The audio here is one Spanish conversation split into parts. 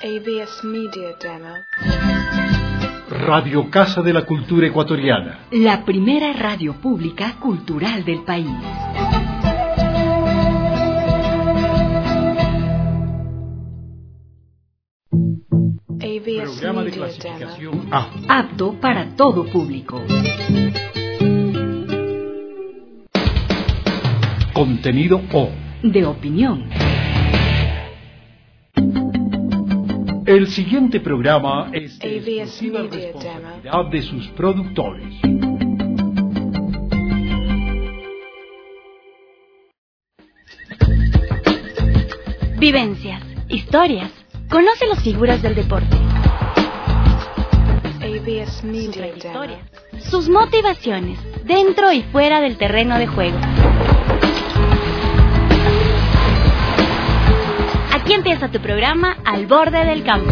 ABS Media Demo. Radio Casa de la Cultura Ecuatoriana. La primera radio pública cultural del país. ABS Programa de Media clasificación Demo. A. Apto para todo público. Contenido O. De opinión. El siguiente programa es de ABS exclusiva Media responsabilidad de sus productores. Vivencias, historias. Conoce las figuras del deporte, ABS su Media trayectoria, Demo. sus motivaciones, dentro y fuera del terreno de juego. Aquí empieza tu programa Al Borde del Campo.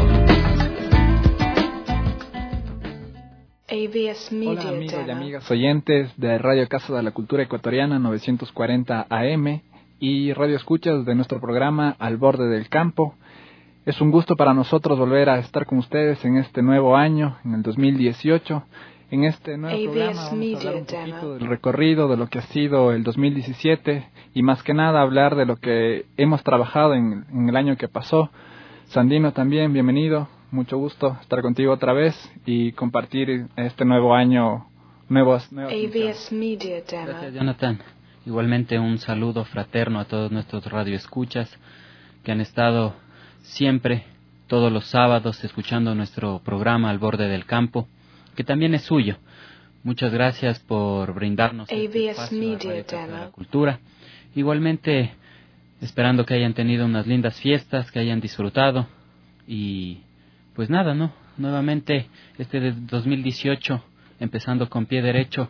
ABS Hola Media amigos y Demo. amigas oyentes de Radio Casa de la Cultura Ecuatoriana 940 AM y Radio Escuchas de nuestro programa Al Borde del Campo. Es un gusto para nosotros volver a estar con ustedes en este nuevo año, en el 2018. En este nuevo ABS programa vamos a Media hablar un Demo. poquito del recorrido de lo que ha sido el 2017 y más que nada hablar de lo que hemos trabajado en el año que pasó. Sandino también, bienvenido. Mucho gusto estar contigo otra vez y compartir este nuevo año, nuevas ABS Media Demo. Gracias, Jonathan. Igualmente un saludo fraterno a todos nuestros radioescuchas que han estado siempre, todos los sábados, escuchando nuestro programa Al Borde del Campo, que también es suyo. Muchas gracias por brindarnos este ABS espacio a Media Radio Casa de Demo. la Cultura. Igualmente, esperando que hayan tenido unas lindas fiestas, que hayan disfrutado y pues nada, ¿no? Nuevamente este de 2018, empezando con pie derecho,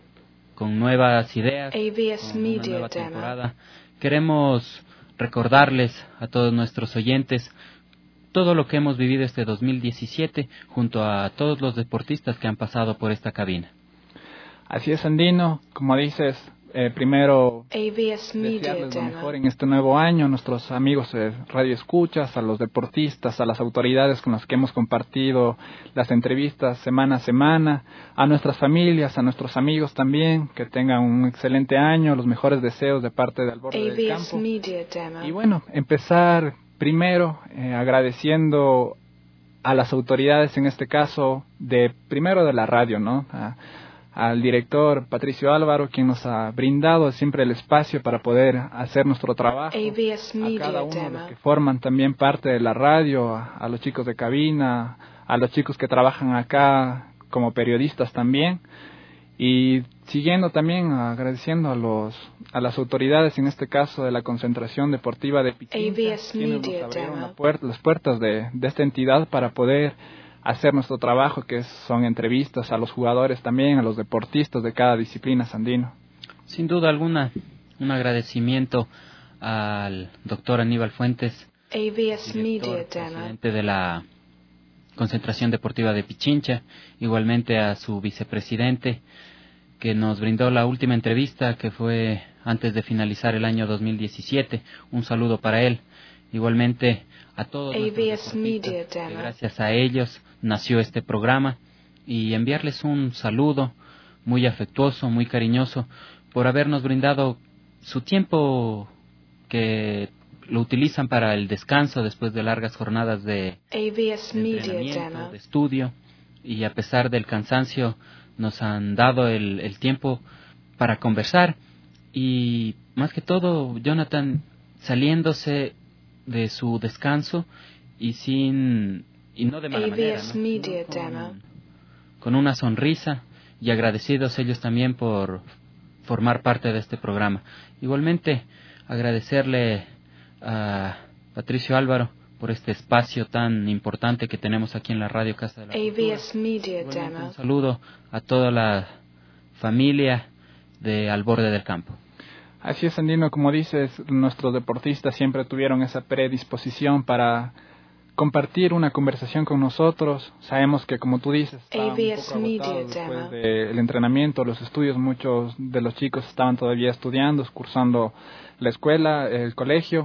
con nuevas ideas, ABS con una Media nueva Demo. temporada. Queremos recordarles a todos nuestros oyentes todo lo que hemos vivido este 2017 junto a todos los deportistas que han pasado por esta cabina. Así es, Sandino, como dices, primero ABS Media desearles lo mejor Demo. en este nuevo año a nuestros amigos de Radio Escuchas, a los deportistas, a las autoridades con las que hemos compartido las entrevistas semana a semana, a nuestras familias, a nuestros amigos también, que tengan un excelente año, los mejores deseos de parte del Borde del ABS Campo. Media Demo. Y bueno, empezar primero agradeciendo a las autoridades, en este caso, primero de la radio, ¿no? Al director Patricio Álvaro, quien nos ha brindado siempre el espacio para poder hacer nuestro trabajo. ABS A Media cada uno de los Demo. que forman también parte de la radio, a los chicos de cabina, a los chicos que trabajan acá como periodistas también. Y siguiendo también agradeciendo a las autoridades, en este caso de la Concentración Deportiva de Pichincha, ABS quienes Media nos abrieron Demo. las puertas de esta entidad para poder hacer nuestro trabajo, que son entrevistas a los jugadores también, a los deportistas de cada disciplina, Sandino. Sin duda alguna, un agradecimiento al doctor Aníbal Fuentes, ABS Media director, Demo. presidente de la Concentración Deportiva de Pichincha, igualmente a su vicepresidente, que nos brindó la última entrevista, que fue antes de finalizar el año 2017. Un saludo para él. Igualmente a todos nuestros ABS Media deportistas, que Demo. gracias a ellos nació este programa, y enviarles un saludo muy afectuoso, muy cariñoso, por habernos brindado su tiempo, que lo utilizan para el descanso después de largas jornadas de ABS Media entrenamiento, Demo. de estudio, y a pesar del cansancio nos han dado el tiempo para conversar, y más que todo, Jonathan, saliéndose de su descanso y no de mala manera, ABS ¿no? Media Sino Demo. con una sonrisa, y agradecidos ellos también por formar parte de este programa. Igualmente agradecerle a Patricio Álvaro por este espacio tan importante que tenemos aquí en la Radio Casa de la Cultura. ABS Media Igualmente Demo. un saludo a toda la familia de Al Borde del Campo. Así es, Sandino, como dices, nuestros deportistas siempre tuvieron esa predisposición para compartir una conversación con nosotros. Sabemos que, como tú dices, estaban un ABS poco Media agotados Demo. después del entrenamiento, los estudios. Muchos de los chicos estaban todavía estudiando, cursando la escuela, el colegio,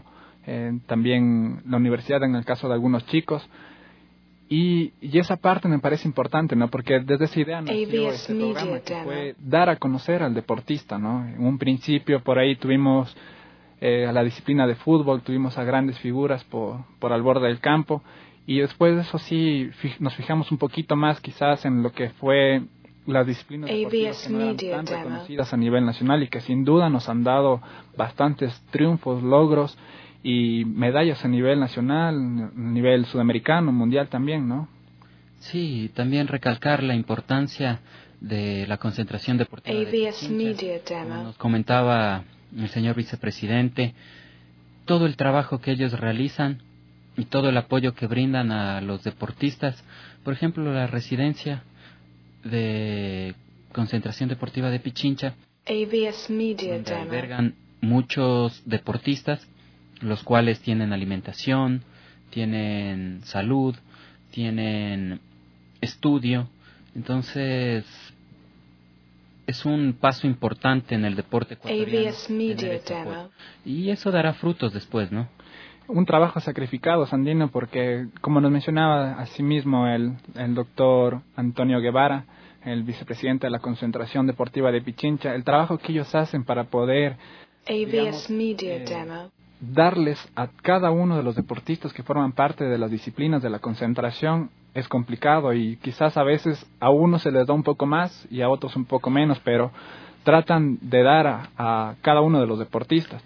también la universidad en el caso de algunos chicos. Y esa parte me parece importante, ¿no? Porque desde esa idea nació este programa, que fue dar a conocer al deportista, ¿no? En un principio por ahí tuvimos a la disciplina de fútbol, tuvimos a grandes figuras por al borde del campo, y después de eso sí nos fijamos un poquito más quizás en lo que fue las disciplinas deportivas que no eran tan reconocidas a nivel nacional y que sin duda nos han dado bastantes triunfos, logros y medallas a nivel nacional, a nivel sudamericano, mundial también, ¿no? Sí, también recalcar la importancia de la concentración deportiva de Pichincha. Como nos comentaba el señor vicepresidente, todo el trabajo que ellos realizan y todo el apoyo que brindan a los deportistas. Por ejemplo, la residencia de concentración deportiva de Pichincha, donde albergan muchos deportistas, los cuales tienen alimentación, tienen salud, tienen estudio. Entonces es un paso importante en el deporte ecuatoriano, y eso dará frutos después, ¿no? Un trabajo sacrificado, Sandino, porque como nos mencionaba asimismo el doctor Antonio Guevara, el vicepresidente de la Concentración Deportiva de Pichincha, el trabajo que ellos hacen para poder, digamos, darles a cada uno de los deportistas que forman parte de las disciplinas de la concentración es complicado, y quizás a veces a unos se les da un poco más y a otros un poco menos, pero tratan de dar a cada uno de los deportistas.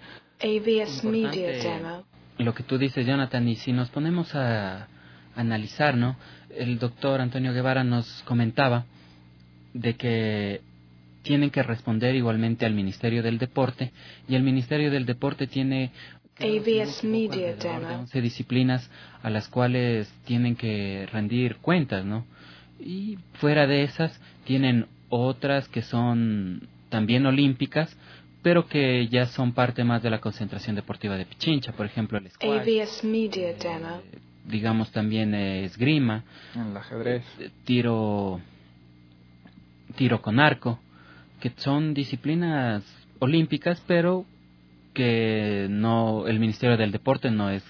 Lo que tú dices, Jonathan, y si nos ponemos a analizar, ¿no? El doctor Antonio Guevara nos comentaba de que tienen que responder igualmente al Ministerio del Deporte, y el Ministerio del Deporte tiene de 11 disciplinas a las cuales tienen que rendir cuentas, ¿no? Y fuera de esas tienen otras que son también olímpicas, pero que ya son parte más de la concentración deportiva de Pichincha. Por ejemplo, el squash, digamos también esgrima, el ajedrez, tiro con arco, que son disciplinas olímpicas, pero que no, el Ministerio del Deporte no está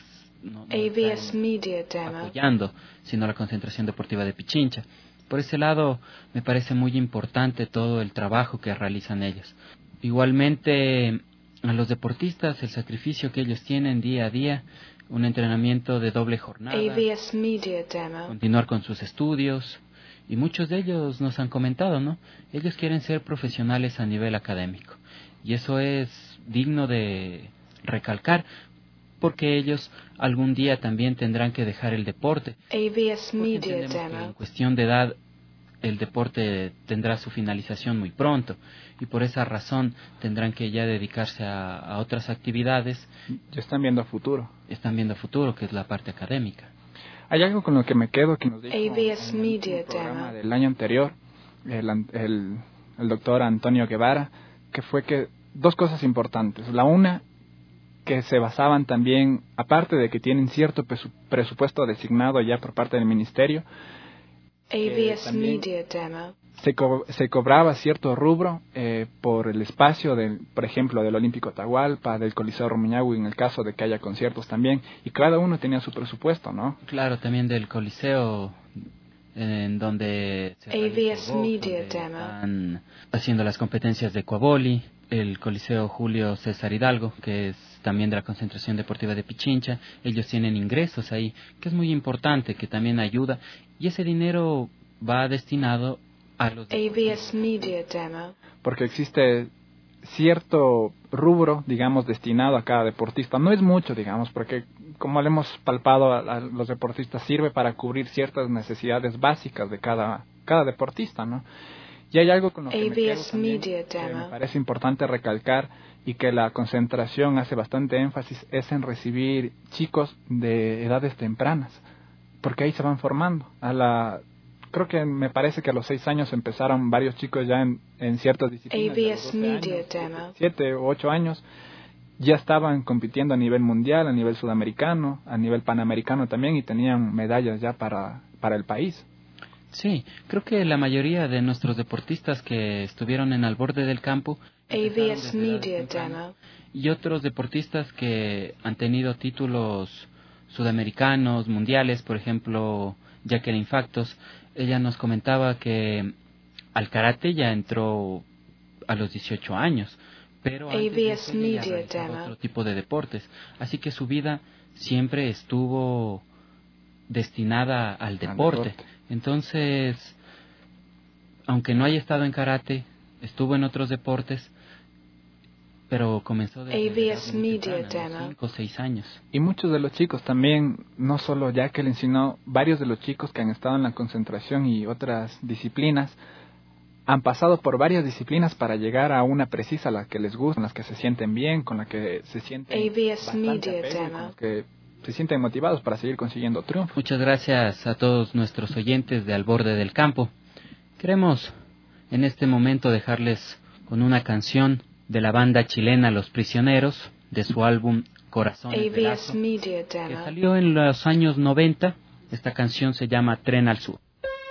apoyando, sino la concentración deportiva de Pichincha. Por ese lado me parece muy importante todo el trabajo que realizan ellos. Igualmente a los deportistas, el sacrificio que ellos tienen día a día, un entrenamiento de doble jornada, continuar con sus estudios, y muchos de ellos nos han comentado, ¿no? Ellos quieren ser profesionales a nivel académico, y eso es digno de recalcar, porque ellos algún día también tendrán que dejar el deporte. Entendemos que en cuestión de edad el deporte tendrá su finalización muy pronto, y por esa razón tendrán que ya dedicarse a otras actividades. Ya están viendo futuro. Están viendo futuro, que es la parte académica. Hay algo con lo que me quedo que nos dijo en el programa del año anterior el doctor Antonio Guevara, que fue que dos cosas importantes. La una, que se basaban también, aparte de que tienen cierto presupuesto designado ya por parte del ministerio, se cobraba cierto rubro por el espacio, por ejemplo, del Olímpico Atahualpa, del Coliseo Rumiñahui, en el caso de que haya conciertos también, y cada uno tenía su presupuesto, ¿no? Claro, también del Coliseo, en donde están haciendo las competencias de Coaboli, el Coliseo Julio César Hidalgo, que es también de la Concentración Deportiva de Pichincha. Ellos tienen ingresos ahí, que es muy importante, que también ayuda, y ese dinero va destinado a los porque existe cierto rubro, digamos, destinado a cada deportista. No es mucho, digamos, porque como le hemos palpado a los deportistas, sirve para cubrir ciertas necesidades básicas de cada deportista, ¿no? Y hay algo con lo que me quedo también, que me parece importante recalcar, y que la concentración hace bastante énfasis, es en recibir chicos de edades tempranas, porque ahí se van formando. Creo que me parece que a los 6 años empezaron varios chicos ya en ciertas disciplinas. 7 u 8 años ya estaban compitiendo a nivel mundial, a nivel sudamericano, a nivel panamericano también, y tenían medallas ya para el país. Sí, creo que la mayoría de nuestros deportistas que estuvieron en Al Borde del Campo, AVS Media Demo. Y otros deportistas que han tenido títulos sudamericanos, mundiales, por ejemplo, Jacqueline Factos, ella nos comentaba que al karate ya entró a los 18 años, pero antes de eso ella realizaba otro tipo de deportes, así que su vida siempre estuvo destinada al deporte. Entonces, aunque no haya estado en karate, estuvo en otros deportes, pero comenzó desde AVS Media Demo. 5 o 6 años. Y muchos de los chicos también, no solo Jacqueline, sino varios de los chicos que han estado en la concentración y otras disciplinas, han pasado por varias disciplinas para llegar a una precisa, la que les gusta, con las que se sienten bien, con la que se sienten AVS bastante Media apego, Demo. con las que se sienten motivados para seguir consiguiendo triunfos. Muchas gracias a todos nuestros oyentes de Al Borde del Campo. Queremos en este momento dejarles con una canción de la banda chilena Los Prisioneros, de su álbum Corazones de AVS Lazo, Media que Demo. salió en los años 90. Esta canción se llama Tren al Sur.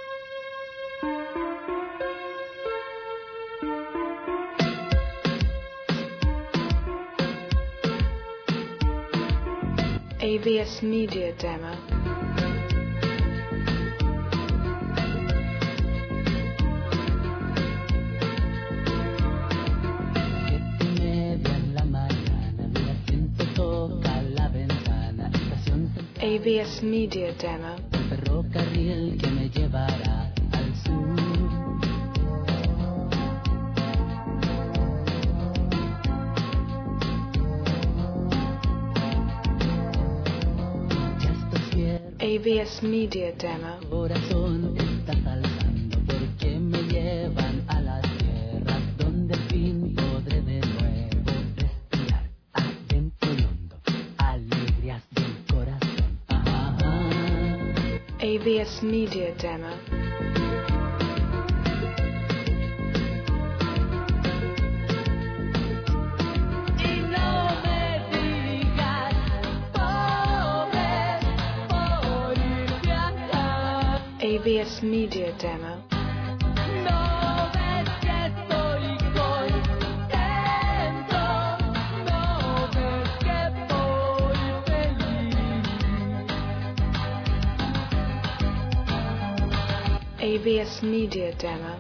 AVS Media Demo. AVS Media Demo. Ferrocarril que me llevará al sur. Ya estoy cierto, AVS Media Demo. corazón está saltando porque me llevan a las tierras donde al fin podré de nuevo respirar adentro y hondo, alegrías del corazón. AVS Media Demo. Y no me digas, pobre, por ir viajar. AVS Media Demo. No ves que estoy contento, no ves que voy feliz. AVS Media Demo.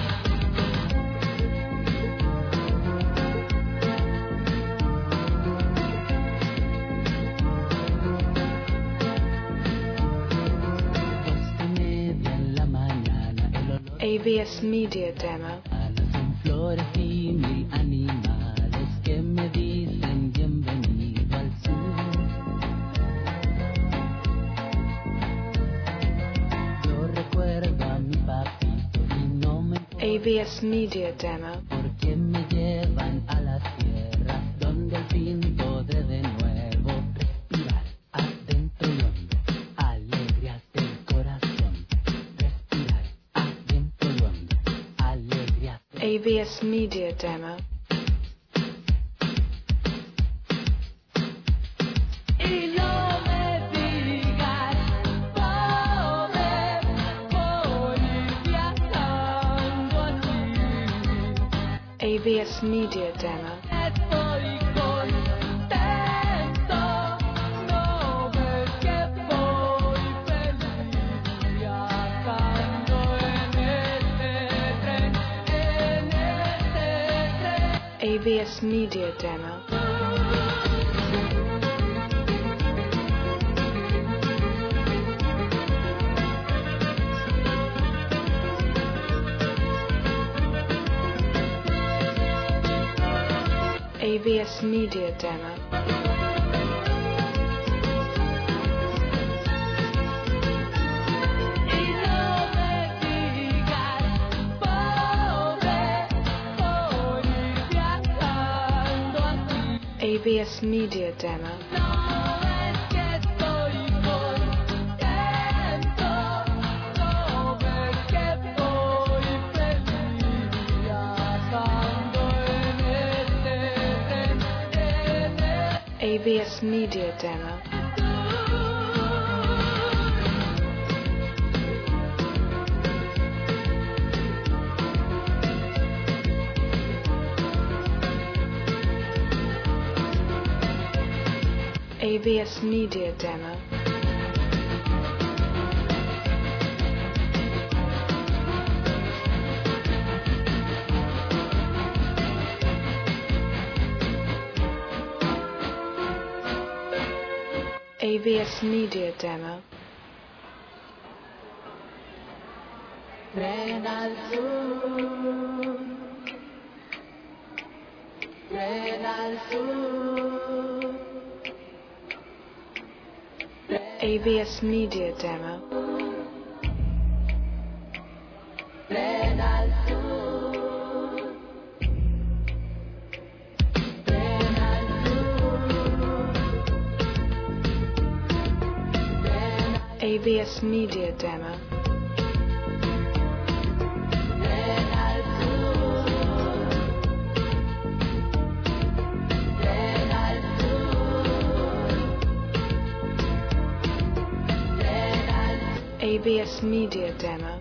AVS Media Demo. Son flores y mil animales que me dicen bienvenido al sur. Yo recuerdo a mi papito y no me AVS Media Demo. porque me llevan a las tierras donde al fin podré de nuevo respirar adentro y hondo, alegrías del corazón. Respirar adentro y hondo, alegrías del AVS Media Demo. Y no me digas, pobre, por ir viajando así. AVS Media Demo. Estoy contento, no ves que voy feliz viajando en este tren, AVS Media Demo. AVS Media Demo. Y no me digas, pobre, por ir viajando así. AVS Media Demo. No ves que estoy contento, no ves que voy feliz viajando en este tren, AVS Media Demo. AVS Media Demo. AVS Media Demo. Tren al sur, tren al sur. AVS Media Demo. Tren al sur, tren al sur. AVS Media Demo. AVS Media Demo.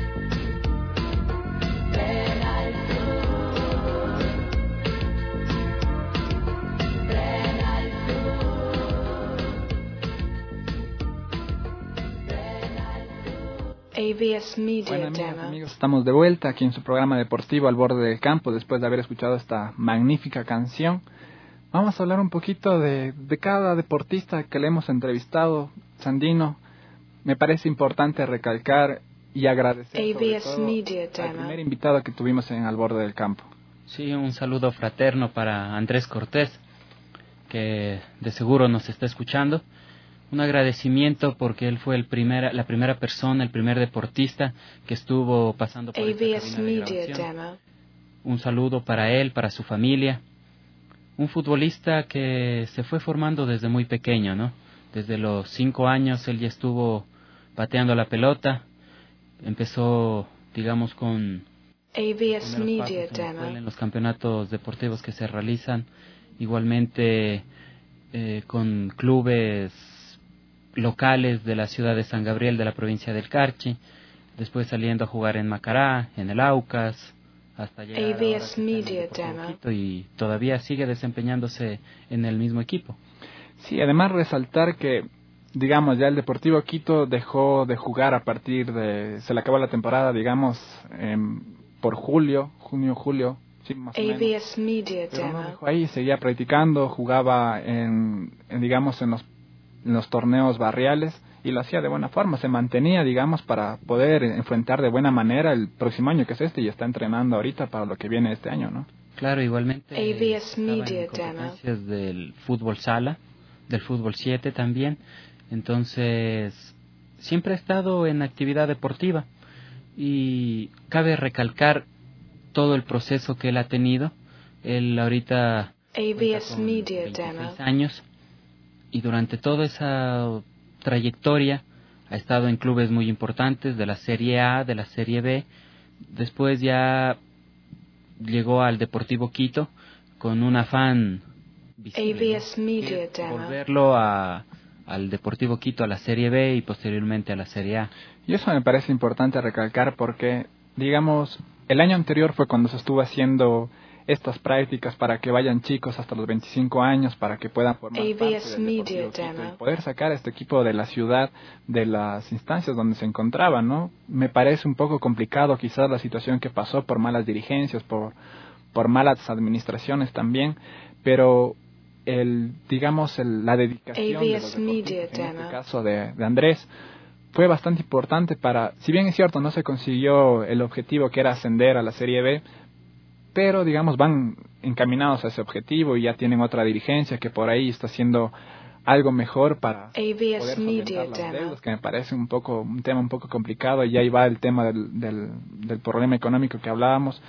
AVS Media Bueno, amigas, Demo. amigos, estamos de vuelta aquí en su programa deportivo Al Borde del Campo después de haber escuchado esta magnífica canción. Vamos a hablar un poquito de cada deportista que le hemos entrevistado. Sandino, me parece importante recalcar y agradecer sobre AVS todo Media al Demo. primer invitado que tuvimos en Al Borde del Campo. Sí, un saludo fraterno para Andrés Cortés, que de seguro nos está escuchando. Un agradecimiento porque él fue la primera persona, el primer deportista que estuvo pasando por esta AVS cabina de Media grabación. Demo. Un saludo para él, para su familia. Un futbolista que se fue formando desde muy pequeño, ¿no? Desde los 5 años él ya estuvo pateando la pelota. Empezó, digamos, con AVS primeros Media pasos en la escuela, Demo. en los campeonatos deportivos que se realizan. Igualmente con clubes locales de la ciudad de San Gabriel, de la provincia del Carchi. Después saliendo a jugar en Macará, en el Aucas, hasta llegar ahora que AVS está en el Media Deportivo Demo. Quito, y todavía sigue desempeñándose en el mismo equipo. Sí, además resaltar que, digamos, ya el Deportivo Quito dejó de jugar a partir de... Se le acabó la temporada, digamos, por junio, julio, sí, más o menos. AVS Media Pero no Demo. dejó ahí, seguía practicando, jugaba digamos, en los torneos barriales y lo hacía de buena forma, se mantenía, digamos, para poder enfrentar de buena manera el próximo año que es este, y está entrenando ahorita para lo que viene este año, ¿no? Claro, igualmente AVS estaba Media en competencias del fútbol sala, del fútbol 7 también. Entonces, siempre ha estado en actividad deportiva y cabe recalcar todo el proceso que él ha tenido. Él ahorita AVS cuenta con Media 26 Demo. años y durante toda esa trayectoria ha estado en clubes muy importantes de la Serie A, de la Serie B. Después ya llegó al Deportivo Quito con un afán visible, AVS ¿no? Media Que es Demo. volverlo al Deportivo Quito, a la Serie B y posteriormente a la Serie A. Y eso me parece importante recalcar porque, digamos, el año anterior fue cuando se estuvo haciendo estas prácticas para que vayan chicos hasta los 25 años, para que puedan formar parte AVS del Media Deportivo Quito Demo. y poder sacar a este equipo de la ciudad, de las instancias donde se encontraban, ¿no? Me parece un poco complicado quizás la situación que pasó por malas dirigencias, por malas administraciones también, pero la dedicación de los AVS Media deportistas, en este Demo. caso de Andrés, fue bastante importante para, si bien es cierto, no se consiguió el objetivo que era ascender a la Serie B, pero digamos van encaminados a ese objetivo y ya tienen otra dirigencia que por ahí está haciendo algo mejor para poder AVS Media solventar las Demo. deudas, que me parece un tema un poco complicado, y ahí va el tema del problema económico que hablábamos.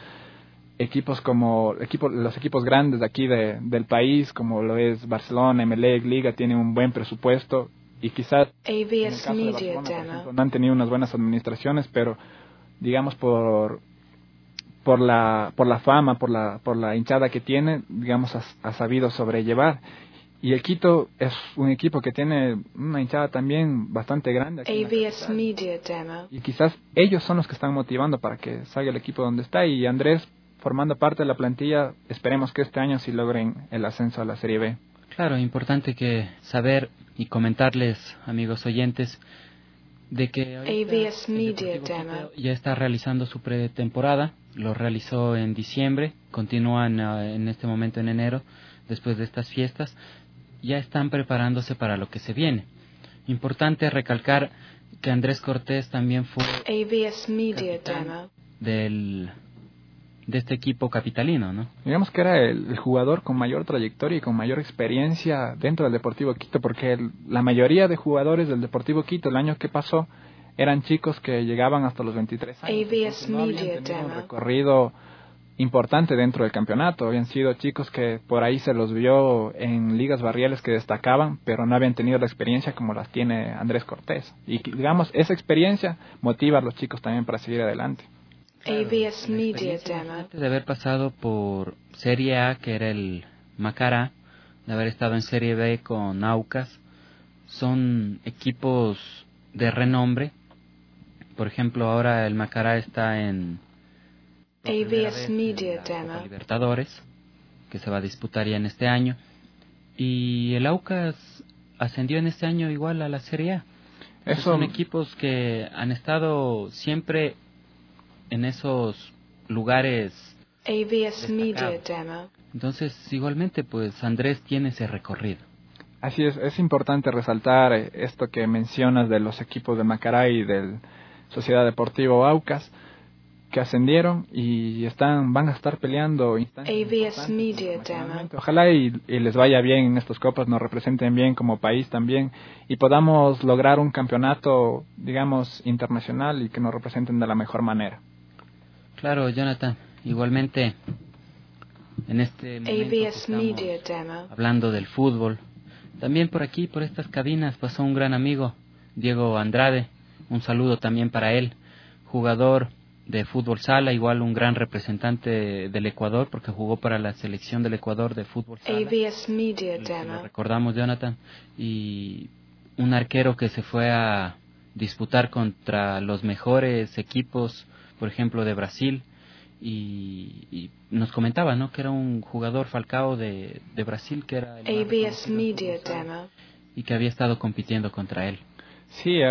Los equipos grandes de aquí del país, como lo es Barcelona, Emelec, Liga, tienen un buen presupuesto y quizás en el AVS caso de Media Barcelona, por Demo. ejemplo, no han tenido unas buenas administraciones, pero digamos por la fama, por la hinchada que tiene, digamos ha sabido sobrellevar. Y el Quito es un equipo que tiene una hinchada también bastante grande aquí en la AVS capital. Media Demo. Y quizás ellos son los que están motivando para que salga el equipo donde está, y Andrés formando parte de la plantilla, esperemos que este año sí logren el ascenso a la Serie B. Claro, importante que saber y comentarles, amigos oyentes, de que AVS el Media Deportivo Demo. Quito ya está realizando su pretemporada. Lo realizó en diciembre, continúan en este momento en enero, después de estas fiestas. Ya están preparándose para lo que se viene. Importante recalcar que Andrés Cortés también fue AVS Media capitán Demo. de este equipo capitalino, ¿no? Digamos que era el jugador con mayor trayectoria y con mayor experiencia dentro del Deportivo Quito, porque la mayoría de jugadores del Deportivo Quito el año que pasó eran chicos que llegaban hasta los 23 años. AVS Entonces, no habían Media tenido un Demo. recorrido importante dentro del campeonato. Habían sido chicos que por ahí se los vio en ligas barriales que destacaban, pero no habían tenido la experiencia como las tiene Andrés Cortés. Y digamos, esa experiencia motiva a los chicos también para seguir adelante. AVS La Media experiencia, Demo. imagínate, de haber pasado por Serie A, que era el Macará, de haber estado en Serie B con Aucas, son equipos de renombre. Por ejemplo, ahora el Macará está en por primera AVS vez en Media la Copa Demo. Libertadores, que se va a disputar ya en este año, y el Aucas ascendió en este año igual a la Serie A. Eso, Son equipos que han estado siempre en esos lugares. AVS Media Destacado. Demo. Entonces, igualmente, pues Andrés tiene ese recorrido. así es importante resaltar esto que mencionas de los equipos de Macará y del Sociedad Deportivo Aucas, que ascendieron y van a estar peleando instancias AVS importantes Media internacionalmente. Ojalá y les vaya bien en estas copas, nos representen bien como país también y podamos lograr un campeonato, digamos, internacional y que nos representen de la mejor manera. Claro, Jonathan, igualmente en este momento que AVS estamos Media Demo. hablando del fútbol, también por aquí, por estas cabinas, pasó un gran amigo, Diego Andrade. Un saludo también para él, jugador de fútbol sala, igual un gran representante del Ecuador, porque jugó para la selección del Ecuador de fútbol sala. AVS Media Lo Demo. recordamos, Jonathan, y un arquero que se fue a disputar contra los mejores equipos, por ejemplo, de Brasil, y nos comentaba, ¿no?, que era un jugador Falcao de Brasil, que era el más AVS reconocido en Media fútbol sala, Demo. y que había estado compitiendo contra él. Sí,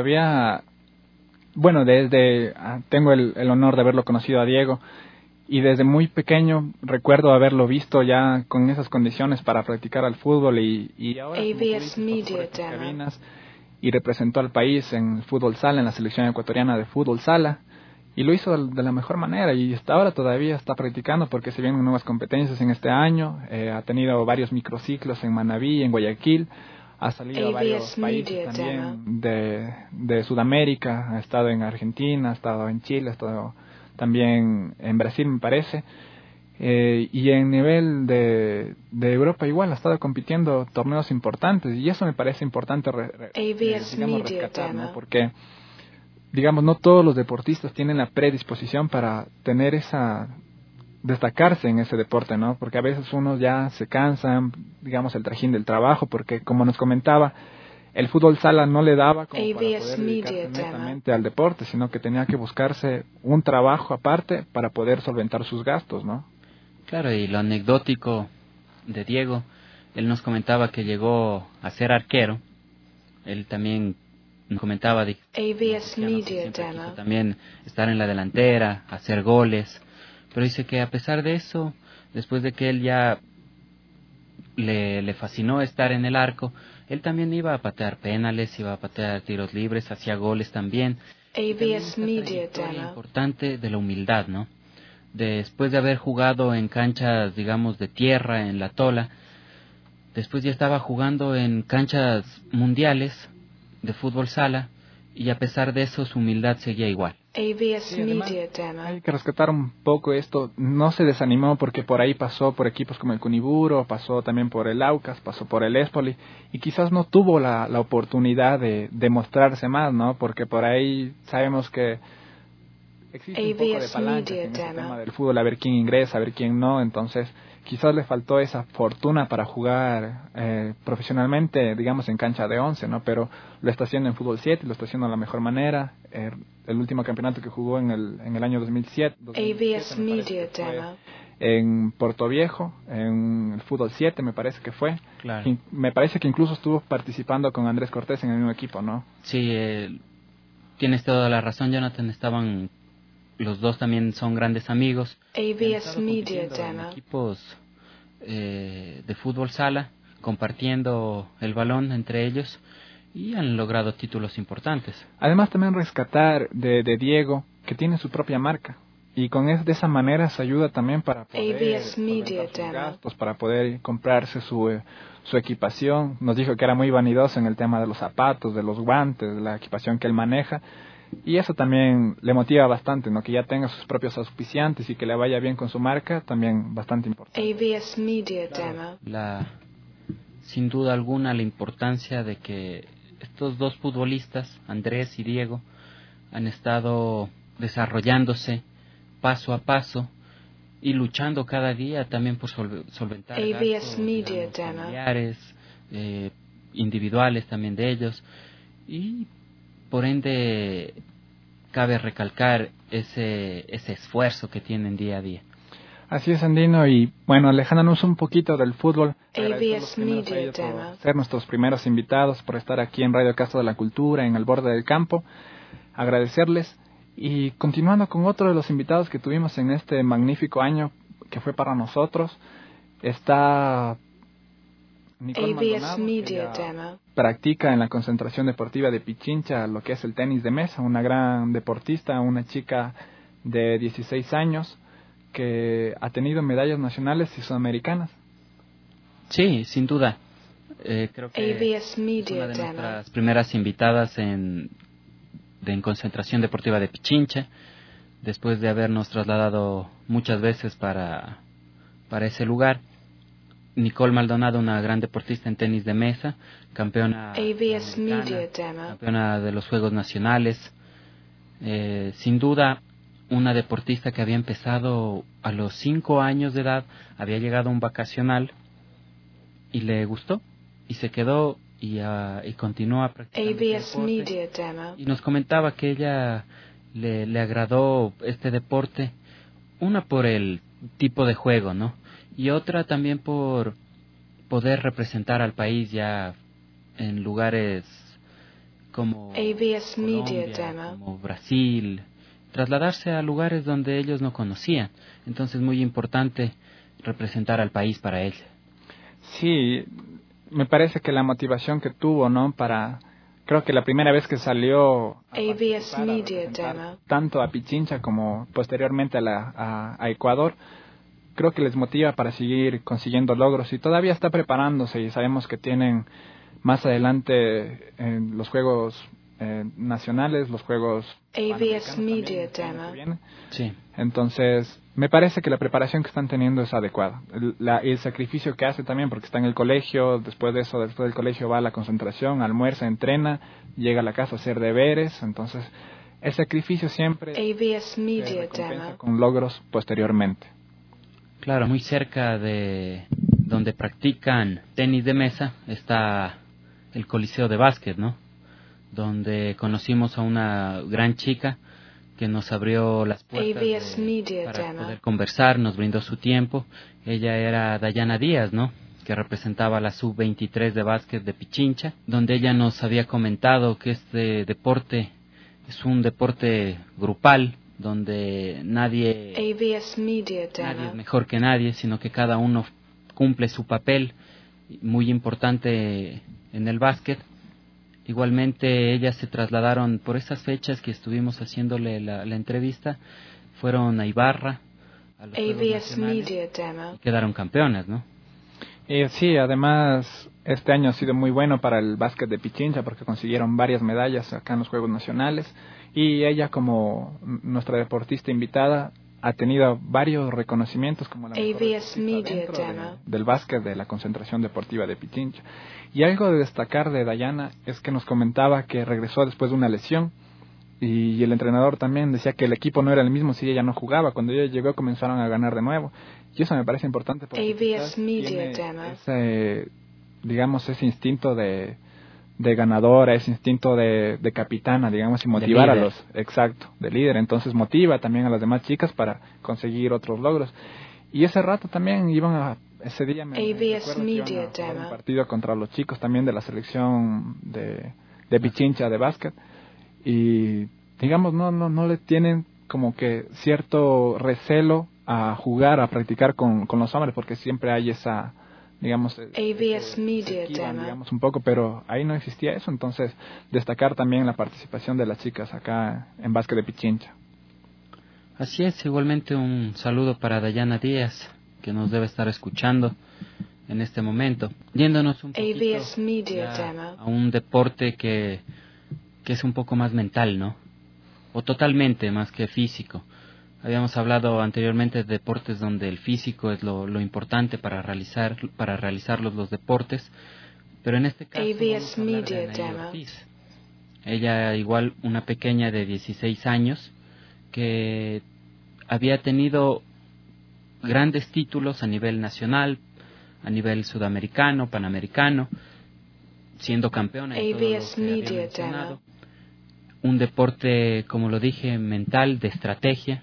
bueno, tengo el honor de haberlo conocido a Diego y desde muy pequeño recuerdo haberlo visto ya con esas condiciones para practicar al fútbol y ahora como tú dices, pasó por estas cabinas y representó al país en el fútbol sala, en la selección ecuatoriana de fútbol sala y lo hizo de la mejor manera y hasta ahora todavía está practicando porque se vienen nuevas competencias en este año, ha tenido varios microciclos en Manabí, en Guayaquil. Ha salido a varios países también de Sudamérica, ha estado en Argentina, ha estado en Chile, ha estado también en Brasil, me parece. Y en nivel de Europa igual, ha estado compitiendo torneos importantes. Y eso me parece importante rescatar, ¿no? Porque, digamos, no todos los deportistas tienen la predisposición para tener destacarse en ese deporte, ¿no? Porque a veces uno ya se cansan, digamos, el trajín del trabajo, porque como nos comentaba, el fútbol sala no le daba como para poder dedicarse netamente al deporte, sino que tenía que buscarse un trabajo aparte para poder solventar sus gastos, ¿no? Claro, y lo anecdótico de Diego, él nos comentaba que llegó a ser arquero, él también nos comentaba de AVS Media siempre Demo. quiso también estar en la delantera, hacer goles. Pero dice que a pesar de eso, después de que él ya le fascinó estar en el arco, él también iba a patear penales, iba a patear tiros libres, hacía goles también. AVS Media Demo. Demo. Importante de la humildad, ¿no? Después de haber jugado en canchas, digamos, de tierra, en la tola, después ya estaba jugando en canchas mundiales de fútbol sala, y a pesar de eso su humildad seguía igual. AVS Media Demo. Hay que rescatar un poco esto. No se desanimó porque por ahí pasó por equipos como el Cuniburo, pasó también por el Aucas, pasó por el Espoli y quizás no tuvo la oportunidad de mostrarse más, ¿no? Porque por ahí sabemos que existe un poco de palanca en este tema del fútbol, a ver quién ingresa, a ver quién no. Entonces quizás le faltó esa fortuna para jugar profesionalmente, digamos, en cancha de 11, ¿no? Pero lo está haciendo en fútbol 7, lo está haciendo de la mejor manera. El último campeonato que jugó en el año 2007 AVS Media Demo. en Puerto Viejo, en el Fútbol 7 me parece que fue. Claro. Y me parece que incluso estuvo participando con Andrés Cortés en el mismo equipo, ¿no? Sí, tienes toda la razón, Jonathan. Estaban, los dos también son grandes amigos. ABS Media En Demo. equipos de fútbol sala, compartiendo el balón entre ellos y han logrado títulos importantes. Además también rescatar de Diego, que tiene su propia marca. Y de esa manera se ayuda también para poder ABS Media solventar sus Demo. gastos, para poder comprarse su equipación. Nos dijo que era muy vanidoso en el tema de los zapatos, de los guantes, de la equipación que él maneja. Y eso también le motiva bastante, ¿no? Que ya tenga sus propios auspiciantes y que le vaya bien con su marca, también bastante importante. ABS Media Demo. Sin duda alguna, la importancia de que estos dos futbolistas, Andrés y Diego, han estado desarrollándose paso a paso y luchando cada día también por solventar ABS gastos, Media digamos, Demo. familiares, individuales también de ellos, y por ende cabe recalcar ese esfuerzo que tienen día a día. Así es, Andino, y bueno, alejándonos un poquito del fútbol, ABS Media a ellos por Demo. ser nuestros primeros invitados, por estar aquí en Radio Casa de la Cultura, en el borde del campo, agradecerles. Y continuando con otro de los invitados que tuvimos en este magnífico año que fue para nosotros, está Nicole ABS Maldonado, que Media ya Demo. practica en la Concentración Deportiva de Pichincha lo que es el tenis de mesa, una gran deportista, una chica de 16 años que ha tenido medallas nacionales y sudamericanas. Sí, sin duda. Creo que ABS es Media una de Demo. nuestras primeras invitadas en Concentración Deportiva de Pichincha, después de habernos trasladado muchas veces para ese lugar. Nicole Maldonado, una gran deportista en tenis de mesa, campeona ABS panamericana, Media Demo. campeona de los Juegos Nacionales. Sin duda, una deportista que había empezado a los 5 años de edad, había llegado a un vacacional y le gustó y se quedó y continúa practicando este ABS deporte. Media Demo. Y nos comentaba que ella le agradó este deporte, una por el tipo de juego, ¿no? Y otra también por poder representar al país ya en lugares como ABS Media Colombia, Demo. como Brasil, trasladarse a lugares donde ellos no conocían. Entonces, muy importante representar al país para ella. Sí, me parece que la motivación que tuvo, ¿no? Creo que la primera vez que salió a ABS participar, a Media representar Demo. tanto a Pichincha como posteriormente a Ecuador, creo que les motiva para seguir consiguiendo logros y todavía está preparándose y sabemos que tienen más adelante los Juegos nacionales, los Juegos ABS panamericanos Media también este año que Demo. viene. Sí. Entonces, me parece que la preparación que están teniendo es adecuada. El sacrificio que hace también, porque está en el colegio, después del colegio va a la concentración, almuerza, entrena, llega a la casa a hacer deberes. Entonces, el sacrificio siempre ABS se Media recompensa Demo. con logros posteriormente. Claro, muy cerca de donde practican tenis de mesa está el Coliseo de Básquet, ¿no? Donde conocimos a una gran chica que nos abrió las puertas ABS Media para Demo. poder conversar, nos brindó su tiempo. Ella era Dayana Díaz, ¿no? Que representaba la sub-23 de básquet de Pichincha, donde ella nos había comentado que este deporte es un deporte grupal, donde nadie ABS Media es Demo. mejor que nadie, sino que cada uno cumple su papel muy importante en el básquet. Igualmente ellas se trasladaron por esas fechas que estuvimos haciéndole la entrevista, fueron a Ibarra, a los Juegos ABS Nacionales, Media Demo. y quedaron campeonas, ¿no? Y sí, además, este año ha sido muy bueno para el básquet de Pichincha porque consiguieron varias medallas acá en los Juegos Nacionales. Y ella, como nuestra deportista invitada, ha tenido varios reconocimientos como la mejor ABS deportista Media dentro Demo. del básquet de la Concentración Deportiva de Pichincha. Y algo de destacar de Dayana es que nos comentaba que regresó después de una lesión y el entrenador también decía que el equipo no era el mismo si ella no jugaba. Cuando ella llegó comenzaron a ganar de nuevo. Y eso me parece importante porque ABS quizás Media tiene Demo. ese instinto de ganadora, ese instinto de capitana, digamos, y motivar a líder. de líder. Entonces motiva también a las demás chicas para conseguir otros logros. Y ese rato también ese día me ABS recuerdo que iban Media a jugar Demo. un partido contra los chicos también de la selección de Pichincha de básquet. Y digamos, no le tienen como que cierto recelo a jugar, a practicar con los hombres, porque siempre hay esa, digamos, ABS Media esquivan, Demo. digamos, un poco, pero ahí no existía eso. Entonces, destacar también la participación de las chicas acá en básquet de Pichincha. Así es, igualmente un saludo para Dayana Díaz, que nos debe estar escuchando en este momento. Yéndonos un poquito ABS Media ya Demo. a un deporte que es un poco más mental, ¿no? O totalmente más que físico. Habíamos hablado anteriormente de deportes donde el físico es lo importante para realizar los deportes, pero en este caso ABS vamos a hablar de Media Anaí Demo. Ortiz. Ella igual una pequeña de 16 años que había tenido grandes títulos a nivel nacional, a nivel sudamericano, panamericano, siendo campeona en todo lo ABS que había Media mencionado. Demo. Un deporte, como lo dije, mental, de estrategia.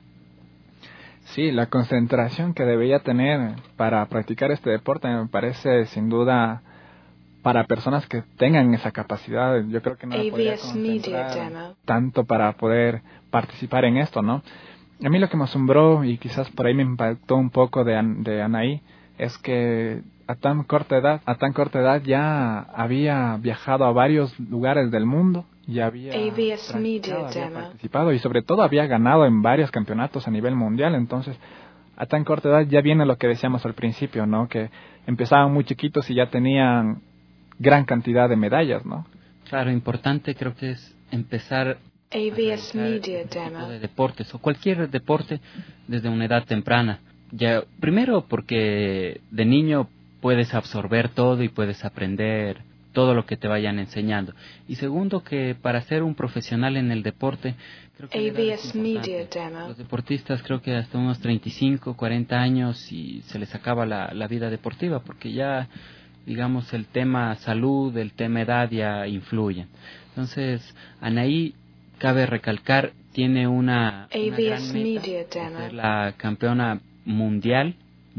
Sí, la concentración que debería tener para practicar este deporte me parece sin duda para personas que tengan esa capacidad. Yo creo que no la podía ABS Media concentrar Demo. tanto para poder participar en esto, ¿no? A mí lo que me asombró y quizás por ahí me impactó un poco de Anaí es que a tan corta edad ya había viajado a varios lugares del mundo, ya había ABS Media practicado, había Demo. participado y sobre todo había ganado en varios campeonatos a nivel mundial. Entonces, a tan corta edad ya viene lo que decíamos al principio, ¿no? Que empezaban muy chiquitos y ya tenían gran cantidad de medallas, ¿no? Claro, importante creo que es empezar a ABS realizar Media este tipo Demo. de deportes o cualquier deporte desde una edad temprana. Ya, primero porque de niño puedes absorber todo y puedes aprender todo lo que te vayan enseñando. Y segundo que para ser un profesional en el deporte, creo que la edad es ABS Media importante. Demo. Los deportistas creo que hasta unos 35, 40 años y se les acaba la vida deportiva porque ya, digamos, el tema salud, el tema edad ya influyen. Entonces, Anaí, cabe recalcar, tiene una gran ABS meta Media de Demo. ser la campeona mundial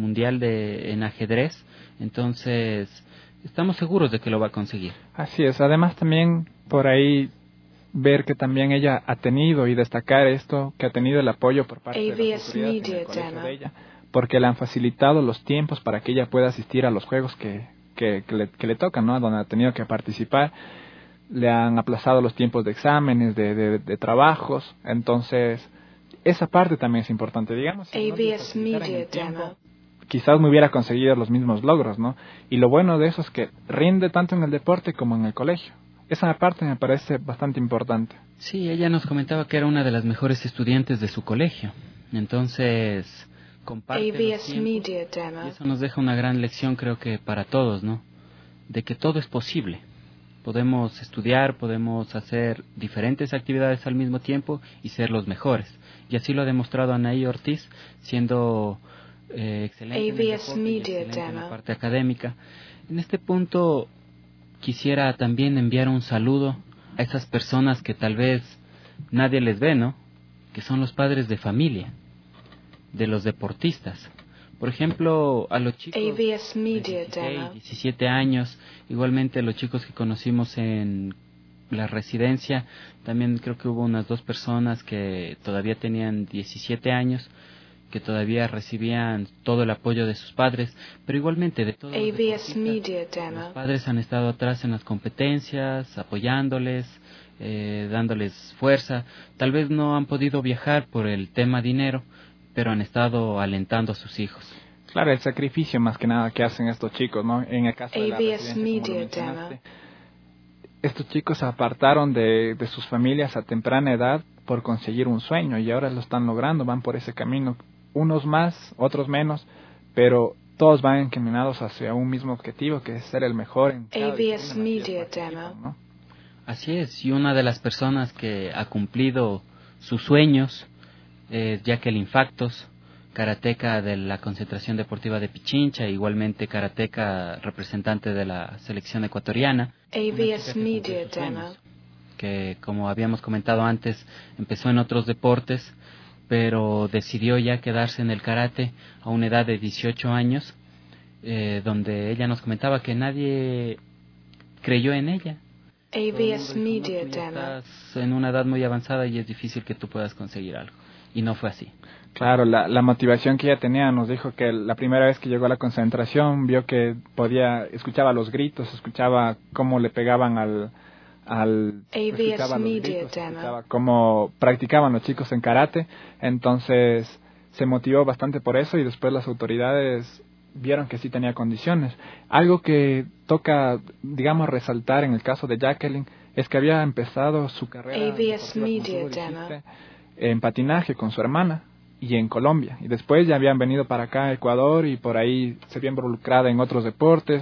en ajedrez. Entonces, estamos seguros de que lo va a conseguir. Así es, además también por ahí ver que también ella ha tenido y destacar esto, que ha tenido el apoyo por parte de las ABS autoridades en Media el colegio Demo. de ella, porque le han facilitado los tiempos para que ella pueda asistir a los juegos que le tocan, ¿no? Donde ha tenido que participar. Le han aplazado los tiempos de exámenes, de trabajos, entonces esa parte también es importante, digamos. Si no le ABS facilitaran Media el tiempo, Demo. quizás no hubiera conseguido los mismos logros, ¿no? Y lo bueno de eso es que rinde tanto en el deporte como en el colegio. Esa parte me parece bastante importante. Sí, ella nos comentaba que era una de las mejores estudiantes de su colegio. Entonces, comparte los ABS tiempos, Media y Demo. eso nos deja una gran lección, creo que para todos, ¿no? De que todo es posible. Podemos estudiar, podemos hacer diferentes actividades al mismo tiempo y ser los mejores. Y así lo ha demostrado Anaí Ortiz, siendo excelente en el ABS deporte y Media excelente en la Demo. parte académica. En este punto quisiera también enviar un saludo a esas personas que tal vez nadie les ve, ¿no? Que son los padres de familia, de los deportistas. Por ejemplo, a los chicos de ABS Media 16, Demo. 17 años, igualmente los chicos que conocimos en la residencia, también creo que hubo unas 2 personas que todavía tenían 17 años, que todavía recibían todo el apoyo de sus padres, pero igualmente de todos los ABS deportistas, Media los Demo. padres han estado atrás en las competencias, apoyándoles, dándoles fuerza. Tal vez no han podido viajar por el tema dinero, pero han estado alentando a sus hijos. Claro, el sacrificio más que nada que hacen estos chicos, ¿no? En el caso de la ABS residencia, como lo Media mencionaste, Demo. estos chicos se apartaron de sus familias a temprana edad por conseguir un sueño y ahora lo están logrando, van por ese camino. Unos más, otros menos, pero todos van encaminados hacia un mismo objetivo, que es ser el mejor en cada ABS disciplina en la que Media ellos participan, Demo. ¿no? Así es, y una de las personas que ha cumplido sus sueños es Jacqueline Factos, karateca de la Concentración Deportiva de Pichincha, igualmente karateca representante de la selección ecuatoriana. Una chica ABS que Media cumplió sus Demo. sueños, que como habíamos comentado antes, empezó en otros deportes, pero decidió ya quedarse en el karate a una edad de 18 años, donde ella nos comentaba que nadie creyó en ella. ABS Media Tú ya Demo. estás en una edad muy avanzada y es difícil que tú puedas conseguir algo. Y no fue así. Claro, la motivación que ella tenía, nos dijo que la primera vez que llegó a la concentración vio que escuchaba los gritos, escuchaba cómo le pegaban escuchaba los Media gritos, Demo. escuchaba cómo practicaban los chicos en karate, entonces se motivó bastante por eso y después las autoridades vieron que sí tenía condiciones. Algo que toca, digamos, resaltar en el caso de Jacqueline es que había empezado su carrera ABS deportiva, como Media tú dijiste, Demo. en patinaje con su hermana y en Colombia, y después ya habían venido para acá a Ecuador y por ahí se había involucrada en otros deportes.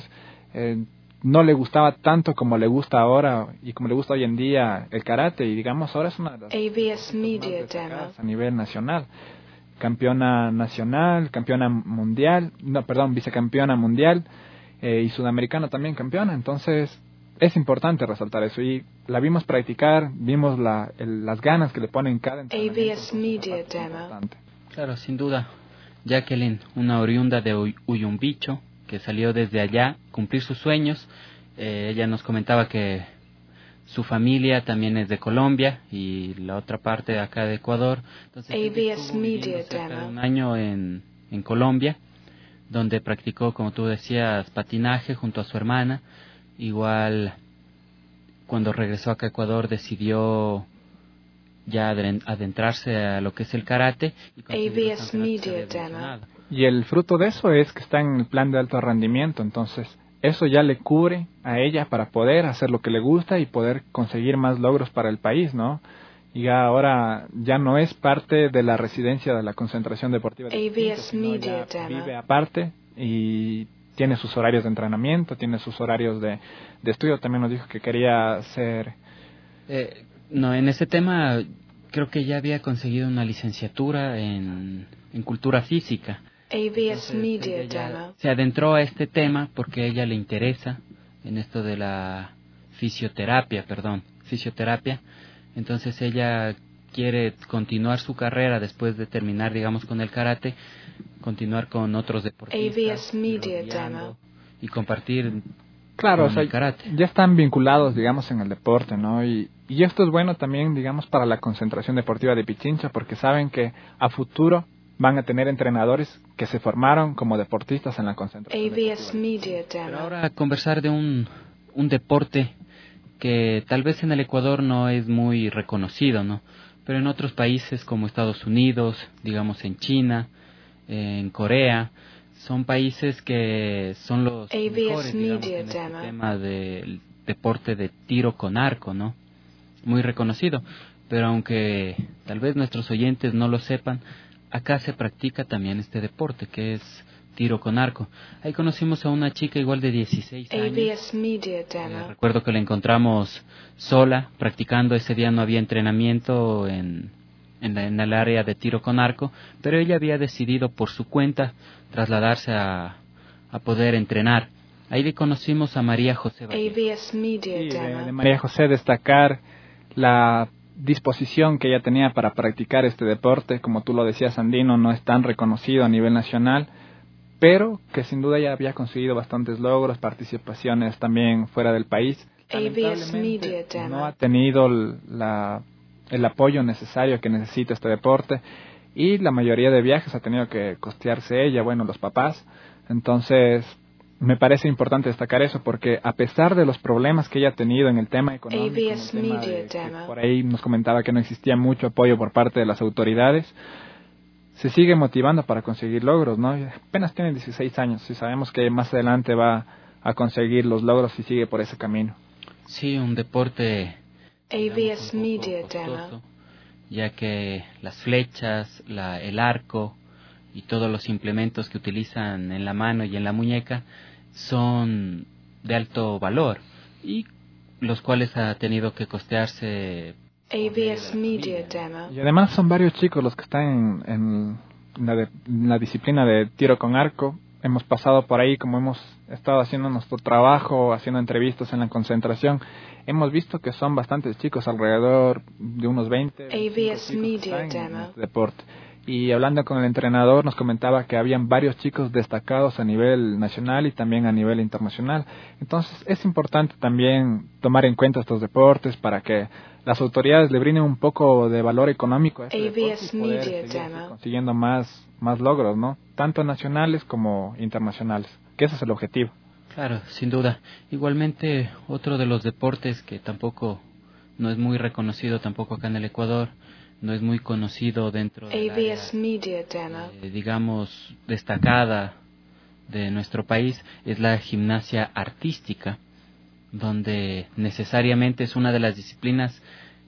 No le gustaba tanto como le gusta ahora y como le gusta hoy en día el karate, y digamos ahora es una de las ABS Media Demo. destacadas a nivel nacional, campeona nacional, campeona mundial, vicecampeona mundial, y sudamericana también campeona. Entonces es importante resaltar eso, y la vimos practicar, vimos las ganas que le ponen cada entrenamiento. ABS Media Es Demo. importante. Claro, sin duda. Jacqueline, una oriunda de Uyumbicho, que salió desde allá a cumplir sus sueños. Ella nos comentaba que su familia también es de Colombia y la otra parte acá de Ecuador. Entonces, ella ABS estuvo viviendo Media cerca de Demo. un año en Colombia, donde practicó, como tú decías, patinaje junto a su hermana. Igual, cuando regresó acá a Ecuador, decidió ya adentrarse a lo que es el karate. Y consiguió ABS los campeonatos que Media había Demo. mencionado. Y el fruto de eso es que está en el plan de alto rendimiento, entonces eso ya le cubre a ella para poder hacer lo que le gusta y poder conseguir más logros para el país, ¿no? Y ya ahora ya no es parte de la residencia de la concentración deportiva de Pichincha, ABS sino Media ya Demo. vive aparte y tiene sus horarios de entrenamiento, tiene sus horarios de estudio. También nos dijo que quería ser... No, en ese tema creo que ya había conseguido una licenciatura en cultura física. ABS Entonces, Media ella Demo. se adentró a este tema porque a ella le interesa en esto de la fisioterapia. Entonces ella quiere continuar su carrera después de terminar, digamos, con el karate, continuar con otros deportistas, ABS Media irlos guiando Demo. y compartir. Claro, con o sea, el karate. ya están vinculados, digamos, en el deporte, ¿no? Y esto es bueno también, digamos, para la concentración deportiva de Pichincha, porque saben que a futuro van a tener entrenadores que se formaron como deportistas en la concentración ABS deportiva. Media Pero Demo. ahora conversar de un deporte que tal vez en el Ecuador no es muy reconocido, ¿no? Pero en otros países como Estados Unidos, digamos en China, en Corea, son países que son los ABS mejores, digamos, Media en este Demo. tema del deporte de tiro con arco, ¿no? Muy reconocido. Pero aunque tal vez nuestros oyentes no lo sepan, acá se practica también este deporte que es tiro con arco. Ahí conocimos a una chica igual de 16 años. ABS Media Demo. Recuerdo que la encontramos sola, practicando. Ese día no había entrenamiento en el área de tiro con arco, pero ella había decidido por su cuenta trasladarse a poder entrenar. Ahí le conocimos a María José Valle. ABS Media Sí, de Demo. María José destacar la disposición que ella tenía para practicar este deporte. Como tú lo decías, Andino, no es tan reconocido a nivel nacional, pero que sin duda ella había conseguido bastantes logros, participaciones también fuera del país. ABS Lamentablemente, Media Demo. no ha tenido el apoyo necesario que necesita este deporte, y la mayoría de viajes ha tenido que costearse ella, bueno, los papás. Entonces me parece importante destacar eso, porque a pesar de los problemas que ella ha tenido en el tema económico, en el ABS tema Media de que Demo. por ahí nos comentaba que no existía mucho apoyo por parte de las autoridades, se sigue motivando para conseguir logros, ¿no? Apenas tiene 16 años y sabemos que más adelante va a conseguir los logros si sigue por ese camino. Sí, un deporte ABS un poco Media costoso, Demo. ya que las flechas, el arco y todos los implementos que utilizan en la mano y en la muñeca son de alto valor y los cuales ha tenido que costearse. ABS Media Demo. Y además son varios chicos los que están en la disciplina de tiro con arco. hemos pasado por ahí, como hemos estado haciendo nuestro trabajo, haciendo entrevistas en la concentración, hemos visto que son bastantes chicos, alrededor de unos 20 AVS Media en Demo. este deporte. Y hablando con el entrenador nos comentaba que habían varios chicos destacados a nivel nacional y también a nivel internacional. Entonces es importante también tomar en cuenta estos deportes para que las autoridades le brinden un poco de valor económico a este deporte AVS y poder Media seguir Demo. consiguiendo más logros, ¿no? Tanto nacionales como internacionales, que ese es el objetivo. Claro, sin duda. Igualmente, otro de los deportes que tampoco no es muy reconocido tampoco acá en el Ecuador, no es muy conocido dentro del AVS área, Media Demo. digamos, destacada de nuestro país, es la gimnasia artística, donde necesariamente es una de las disciplinas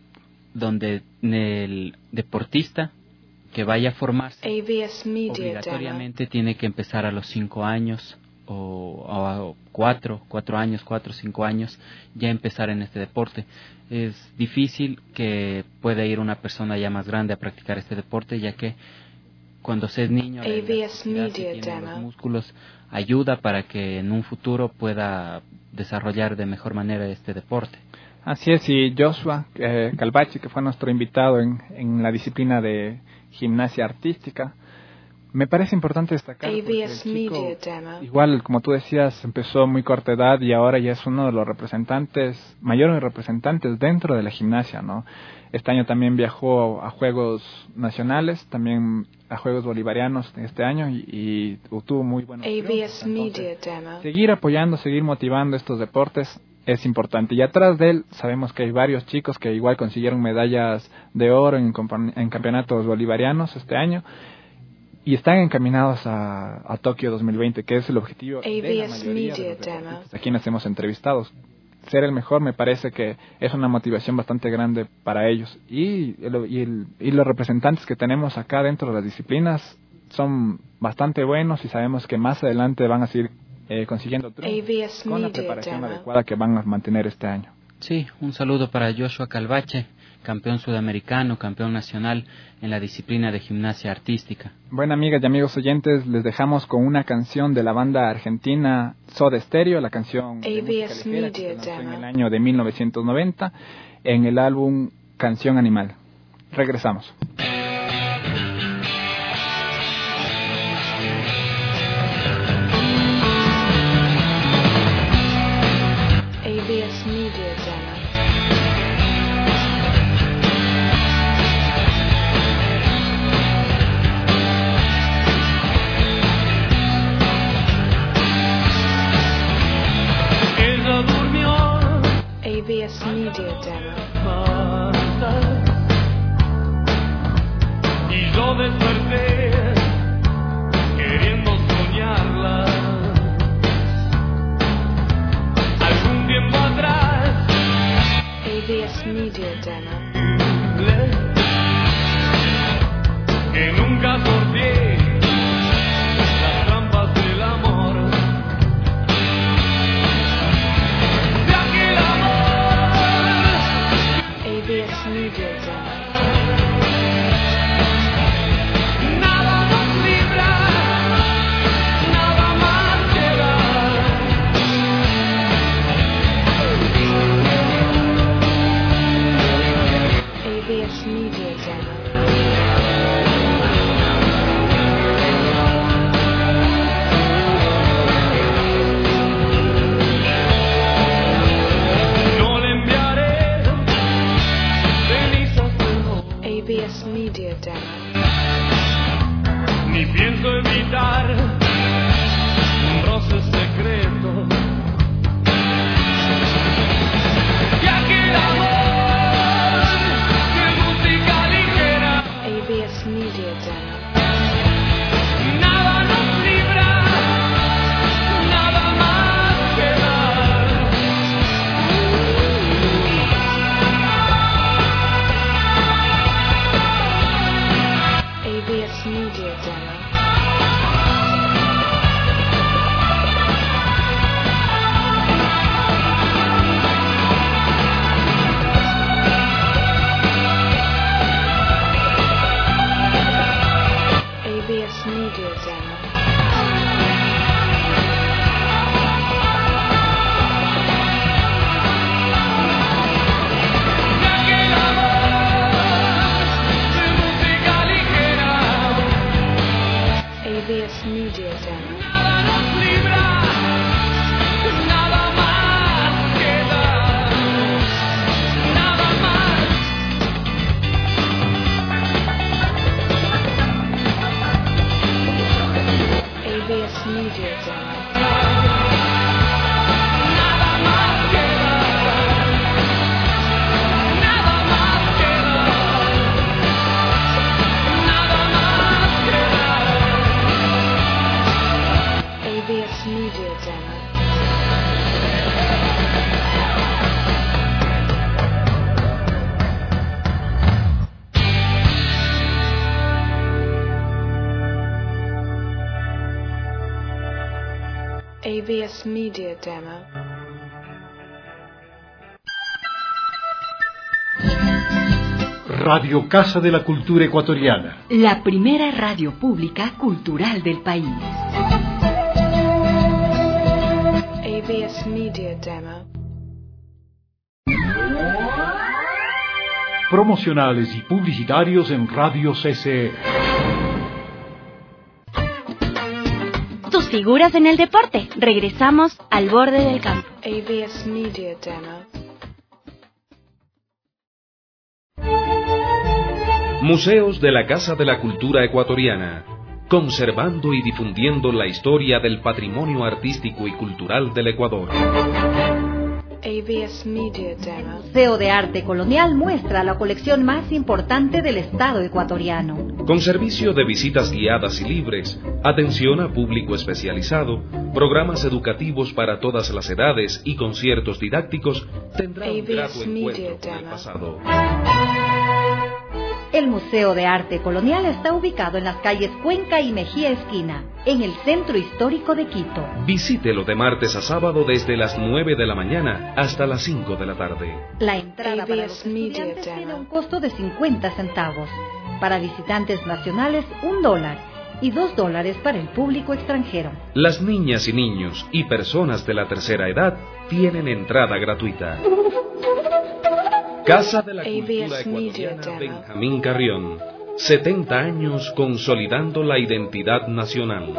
donde el deportista que vaya a formarse AVS Media Demo. obligatoriamente tiene que empezar a los 5 años o a 4 años, 4 o 5 años, ya empezar en este deporte. Es difícil que pueda ir una persona ya más grande a practicar este deporte, ya que cuando se es niño, la AVS elasticidad que Media tienen los Demo. músculos ayuda para que en un futuro pueda desarrollar de mejor manera este deporte. Así es, y Joshua Calvache, que fue nuestro invitado en la disciplina de gimnasia artística, me parece importante destacar porque el AVS chico, Media Demo. igual como tú decías, empezó muy corta edad y ahora ya es uno de los mayores representantes dentro de la gimnasia, ¿no? Este año también viajó a Juegos Nacionales, también a Juegos Bolivarianos este año y tuvo muy buenos triunfos. AVS Media Entonces, Demo. seguir apoyando, seguir motivando estos deportes es importante. Y atrás de él sabemos que hay varios chicos que igual consiguieron medallas de oro en campeonatos bolivarianos este año y están encaminados a Tokio 2020, que es el objetivo de la AVS mayoría de Media los Demo. deportistas a quienes hemos entrevistado. Ser el mejor me parece que es una motivación bastante grande para ellos. Y los representantes que tenemos acá dentro de las disciplinas son bastante buenos y sabemos que más adelante van a seguir consiguiendo triunfos AVS con la Media preparación Demo. adecuada que van a mantener este año. Sí, un saludo para Joshua Calvache, campeón sudamericano, campeón nacional en la disciplina de gimnasia artística. Bueno, amigas y amigos oyentes, les dejamos con una canción de la banda argentina Soda Stereo, la canción de AVS música ligera que se Media lanzó en Demo. el año de 1990 en el álbum Canción Animal. Regresamos. AVS Media Demo. Ella durmió AVS Media Demo. y yo desperté queriendo soñarla. Algún tiempo atrás AVS Media Demo. que nunca sorteé las trampas del amor. De aquel amor AVS Media Demo. nada nos libra, nada más queda. AVS Media Demo. No le enviaré cenizas de oro, AVS Media Demo. ni pienso evitar un roce secreto. Y aquel amor de música ligera, AVS Media Demo. nada nos libra, nada más queda. AVS Media Demo. ABS Media Demo. Nada más queda, nada más queda, nada más queda. ABS Media Demo. ABS Media Demo. Radio Casa de la Cultura Ecuatoriana. La primera radio pública cultural del país. ABS Media Demo. Promocionales y publicitarios en Radio CCE. Tus figuras en el deporte. Regresamos al borde del campo. ABS Media Demo. Museos de la Casa de la Cultura Ecuatoriana, conservando y difundiendo la historia del patrimonio artístico y cultural del Ecuador. ABS Media Demo. Museo de Arte Colonial muestra la colección más importante del Estado ecuatoriano. Con servicio de visitas guiadas y libres, atención a público especializado, programas educativos para todas las edades y conciertos didácticos, tendrá un grato encuentro con el pasado. El Museo de Arte Colonial está ubicado en las calles Cuenca y Mejía Esquina, en el centro histórico de Quito. Visítelo de martes a sábado desde las 9 de la mañana hasta las 5 de la tarde. La entrada para los ABS Media estudiantes Demo. tiene un costo de 50 centavos. Para visitantes nacionales, $1 y $2 para el público extranjero. Las niñas y niños y personas de la tercera edad tienen entrada gratuita. Casa de la Cultura ABS Media Ecuatoriana Demo. Benjamín Carrión. 70 años consolidando la identidad nacional.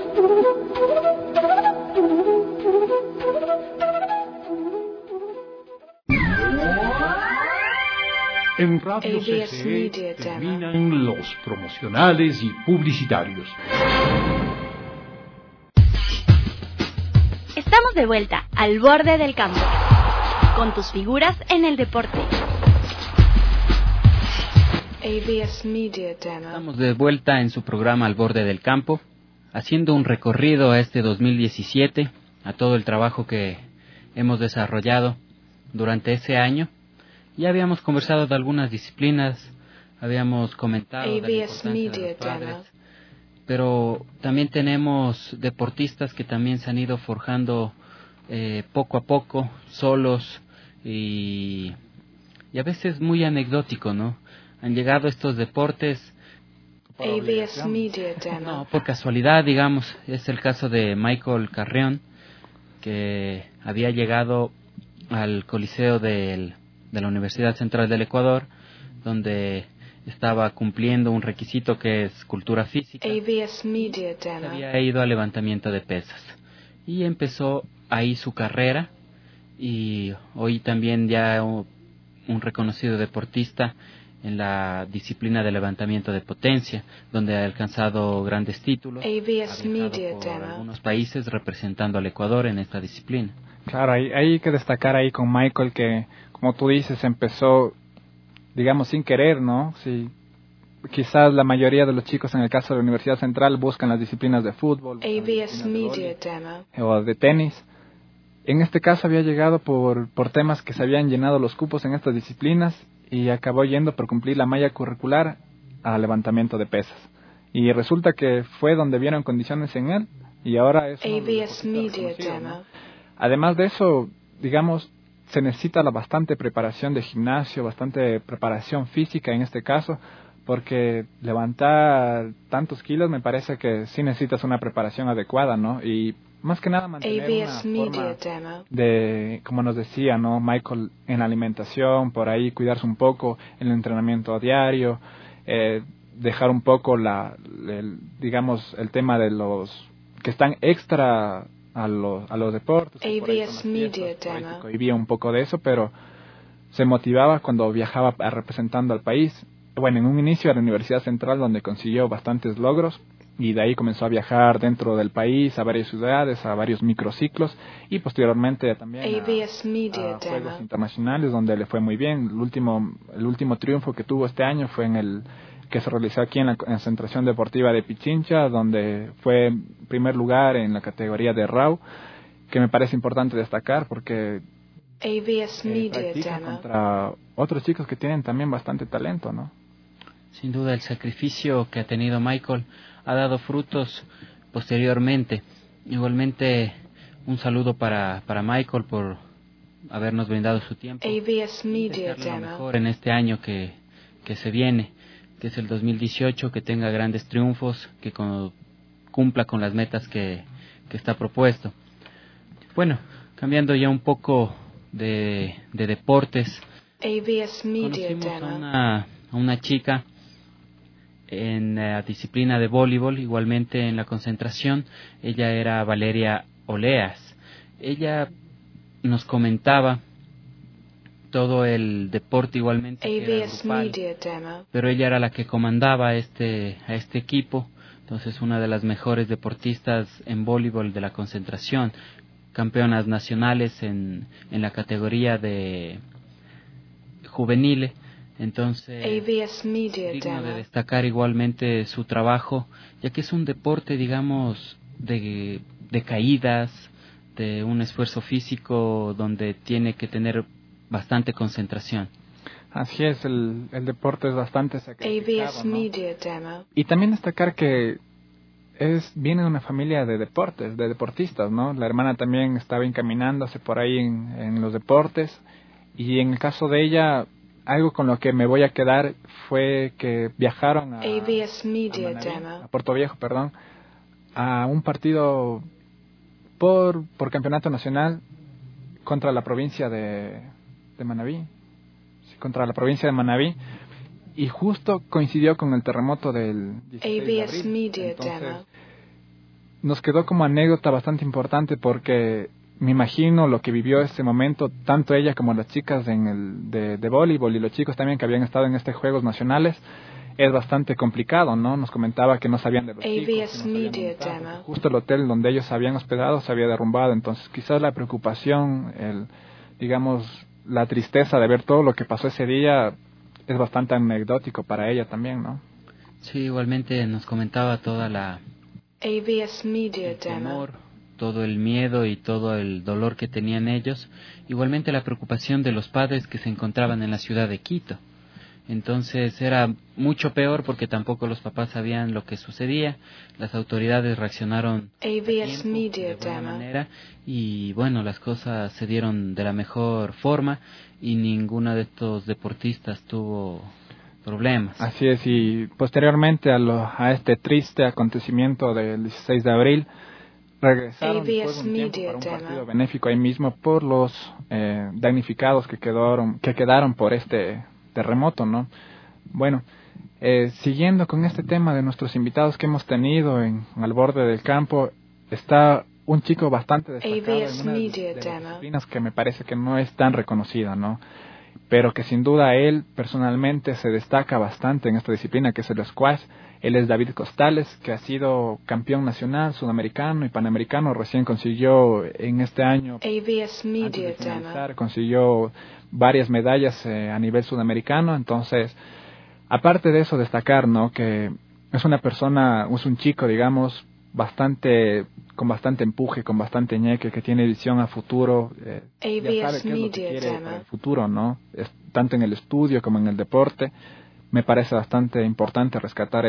En Radio ABS CCE Media Demo. terminan los promocionales y publicitarios. Estamos de vuelta al borde del campo. Con tus figuras en el deporte. ABS Media Demo. Estamos de vuelta en su programa Al Borde del Campo, haciendo un recorrido a este 2017, a todo el trabajo que hemos desarrollado durante ese año. Ya habíamos conversado de algunas disciplinas, habíamos comentado de la ABS importancia de Media los padres, Demo. pero también tenemos deportistas que también se han ido forjando poco a poco, solos y a veces muy anecdótico, ¿no? Han llegado estos deportes ABS Media Demo. no, por casualidad, digamos. Es el caso de Michael Carrión, que había llegado al Coliseo de la Universidad Central del Ecuador, donde estaba cumpliendo un requisito que es cultura física. ABS Media Demo. Había ido al levantamiento de pesas y empezó ahí su carrera, y hoy también ya un reconocido deportista en la disciplina de levantamiento de potencia, donde ha alcanzado grandes títulos. ABS Ha viajado Media por Demo. algunos países representando al Ecuador en esta disciplina. Claro, hay que destacar ahí con Michael que, como tú dices, empezó, digamos, sin querer, ¿no? Sí, quizás la mayoría de los chicos en el caso de la Universidad Central buscan las disciplinas de fútbol, buscan las ABS disciplinas de Media vóley, Demo. o de tenis. En este caso había llegado por temas que se habían llenado los cupos en estas disciplinas y acabó yendo por cumplir la malla curricular a levantamiento de pesas. Y resulta que fue donde vieron condiciones en él y ahora es uno de los ABS deportistas Media reconocidos, Demo. ¿no? Además de eso, digamos, se necesita bastante preparación de gimnasio, bastante preparación física en este caso, porque levantar tantos kilos me parece que sí necesitas una preparación adecuada, ¿no? Y más que nada mantener ABS una Media forma Demo. de, como nos decía, ¿no? Michael, en la alimentación, por ahí cuidarse un poco, el entrenamiento diario, dejar un poco digamos, el tema de los que están extra a los deportes. que por ahí ABS con las Media fiestas, por ahí se Demo. cohibía un poco de eso, pero se motivaba cuando viajaba representando al país. Bueno, en un inicio a la Universidad Central, donde consiguió bastantes logros, y de ahí comenzó a viajar dentro del país, a varias ciudades, a varios microciclos, y posteriormente también ABS Media a juegos Demo. internacionales donde le fue muy bien. El último triunfo que tuvo este año fue en el que se realizó aquí en la concentración deportiva de Pichincha, donde fue primer lugar en la categoría de RAW, que me parece importante destacar porque ABS Media practica Demo. contra otros chicos que tienen también bastante talento, ¿no? Sin duda el sacrificio que ha tenido Michael ha dado frutos posteriormente. Igualmente un saludo para Michael por habernos brindado su tiempo. ABS Media Desearle lo Demo. mejor en este año que se viene, que es el 2018, que tenga grandes triunfos, que cumpla con las metas que está propuesto. Bueno, cambiando ya un poco de deportes, ABS Media conocimos Demo. a una chica en la disciplina de voleibol, igualmente en la concentración. Ella era Valeria Oleas. Ella nos comentaba todo el deporte igualmente que era ABS grupal, Media Demo. pero ella era la que comandaba a este equipo. Entonces, una de las mejores deportistas en voleibol de la concentración, campeonas nacionales en la categoría de juvenil. Entonces, ABS Media digno de Demo. destacar igualmente su trabajo, ya que es un deporte, digamos, de caídas, de un esfuerzo físico donde tiene que tener bastante concentración. Así es, el deporte es bastante sacrificado, ABS ¿no? Media Demo. Y también destacar que viene de una familia de deportes, de deportistas, ¿no? La hermana también estaba encaminándose por ahí en los deportes, y en el caso de ella, algo con lo que me voy a quedar fue que viajaron a ABS Media Manaví, Demo. a Puerto Viejo, perdón, a un partido por campeonato nacional contra la provincia de Manabí, sí, contra la provincia de Manabí, y justo coincidió con el terremoto del 16 de ABS abril. Media Entonces, Demo. nos quedó como anécdota bastante importante porque me imagino lo que vivió ese momento, tanto ella como las chicas de voleibol y los chicos también que habían estado en estos Juegos Nacionales. Es bastante complicado, ¿no? Nos comentaba que no sabían de los chicos, que no ABS sabían Media dónde estaban, Demo. porque justo el hotel donde ellos se habían hospedado se había derrumbado. Entonces, quizás la preocupación, digamos, la tristeza de ver todo lo que pasó ese día es bastante anecdótico para ella también, ¿no? Sí, igualmente nos comentaba toda ABS Media el Demo. temor, todo el miedo y todo el dolor que tenían ellos. Igualmente la preocupación de los padres que se encontraban en la ciudad de Quito. Entonces era mucho peor porque tampoco los papás sabían lo que sucedía. Las autoridades reaccionaron a ABS tiempo, Media de buena Demo. manera, y bueno, las cosas se dieron de la mejor forma y ninguno de estos deportistas tuvo problemas. Así es, y posteriormente a este triste acontecimiento del 16 de abril, regresaron ABS después de un tiempo Media para un Demo. partido benéfico ahí mismo por los damnificados que quedaron por este terremoto, ¿no? Bueno, siguiendo con este tema de nuestros invitados que hemos tenido al borde del campo, está un chico bastante destacado ABS en una Media de las Demo. disciplinas que me parece que no es tan reconocida, ¿no? Pero que sin duda él personalmente se destaca bastante en esta disciplina, que es el squash. Él es David Costales, que ha sido campeón nacional, sudamericano y panamericano. Recién consiguió en este año, ABS antes Media de Demo. finalizar, consiguió varias medallas a nivel sudamericano. Entonces, aparte de eso, destacar, ¿no?, que es una persona, es un chico, digamos, con bastante empuje, con bastante ñeque, que tiene visión a futuro, ya sabe qué ABS es lo que Media quiere Demo. para el futuro, ¿no? Tanto en el estudio como en el deporte. Me parece bastante importante rescatar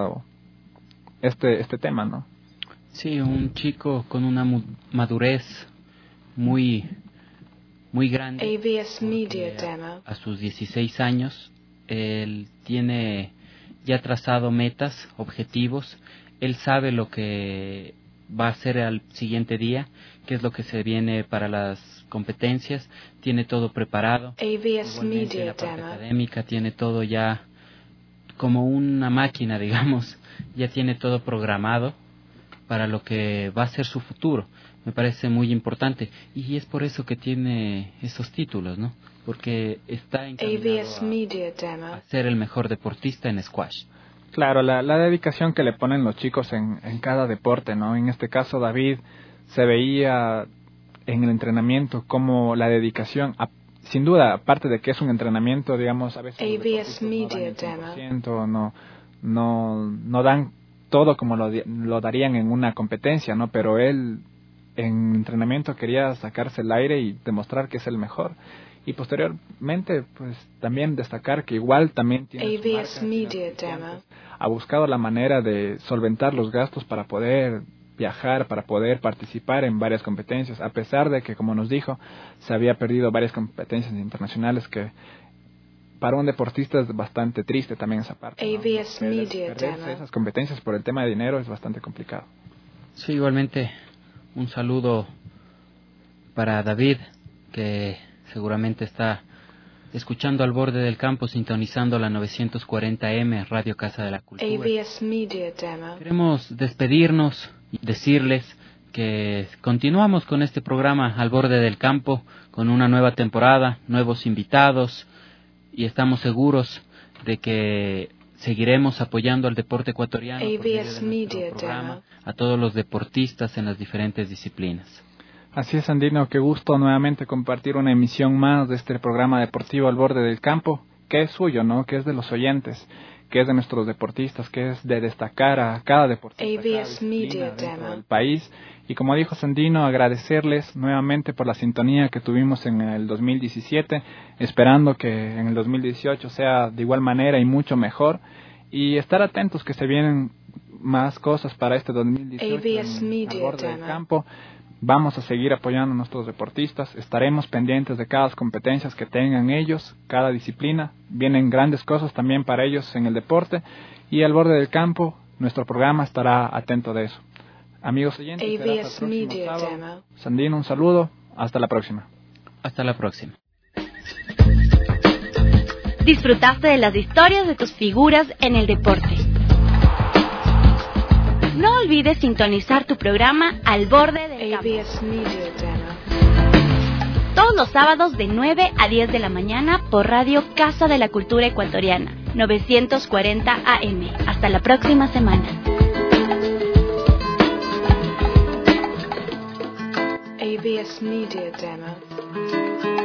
este tema, ¿no? Sí, un chico con una madurez muy grande. ABS Media porque Demo. a sus 16 años, él tiene ya trazado metas, objetivos. Él sabe lo que va a hacer al siguiente día, qué es lo que se viene para las competencias. Tiene todo preparado. ABS Igualmente, Media la parte Demo. académica tiene todo ya como una máquina, digamos. Ya tiene todo programado para lo que va a ser su futuro. Me parece muy importante y es por eso que tiene esos títulos, ¿no? Porque está encaminado ABS Media Demo. a ser el mejor deportista en squash. Claro, la dedicación que le ponen los chicos en cada deporte, ¿no? En este caso, David, se veía en el entrenamiento como la dedicación, sin duda, aparte de que es un entrenamiento, digamos, a veces ABS Media Demo. No dan todo como lo darían en una competencia, ¿no? Pero él en entrenamiento quería sacarse el aire y demostrar que es el mejor. Y posteriormente, pues también destacar que igual también tiene ABS Media Demo. Ha buscado la manera de solventar los gastos para poder viajar, para poder participar en varias competencias, a pesar de que, como nos dijo, se había perdido varias competencias internacionales, que para un deportista es bastante triste también esa parte, ¿no? ABS Media Perderse Demo. esas competencias por el tema de dinero es bastante complicado. Sí, igualmente un saludo para David, que seguramente está escuchando Al Borde del Campo, sintonizando la 940M, Radio Casa de la Cultura. ABS Media Demo. Queremos despedirnos y decirles que continuamos con este programa Al Borde del Campo, con una nueva temporada, nuevos invitados, y estamos seguros de que seguiremos apoyando al deporte ecuatoriano por medio de ABS nuestro Media programa, Demo. a todos los deportistas en las diferentes disciplinas. Así es, Andino, qué gusto nuevamente compartir una emisión más de este programa deportivo Al Borde del Campo, que es suyo, ¿no? Que es de los oyentes, que es de nuestros deportistas, que es de destacar a cada deportista, ABS cada Media disciplina dentro Demo. del país. Y como dijo Sandino, agradecerles nuevamente por la sintonía que tuvimos en el 2017, esperando que en el 2018 sea de igual manera y mucho mejor, y estar atentos que se vienen más cosas para este 2018 ABS en Media Al Borde del Demo. Campo. Vamos a seguir apoyando a nuestros deportistas, estaremos pendientes de cada competencias que tengan ellos, cada disciplina. Vienen grandes cosas también para ellos en el deporte, y Al Borde del Campo, nuestro programa estará atento de eso. Amigos oyentes, será hasta el ABS próximo Media sábado. Demo. Sandino, un saludo, hasta la próxima. Hasta la próxima. Disfrutaste de las historias de tus figuras en el deporte. No olvides sintonizar tu programa Al Borde del Campo. ABS Media Demo. Todos los sábados de 9 a 10 de la mañana por Radio Casa de la Cultura Ecuatoriana, 940 AM. Hasta la próxima semana. ABS Media Demo.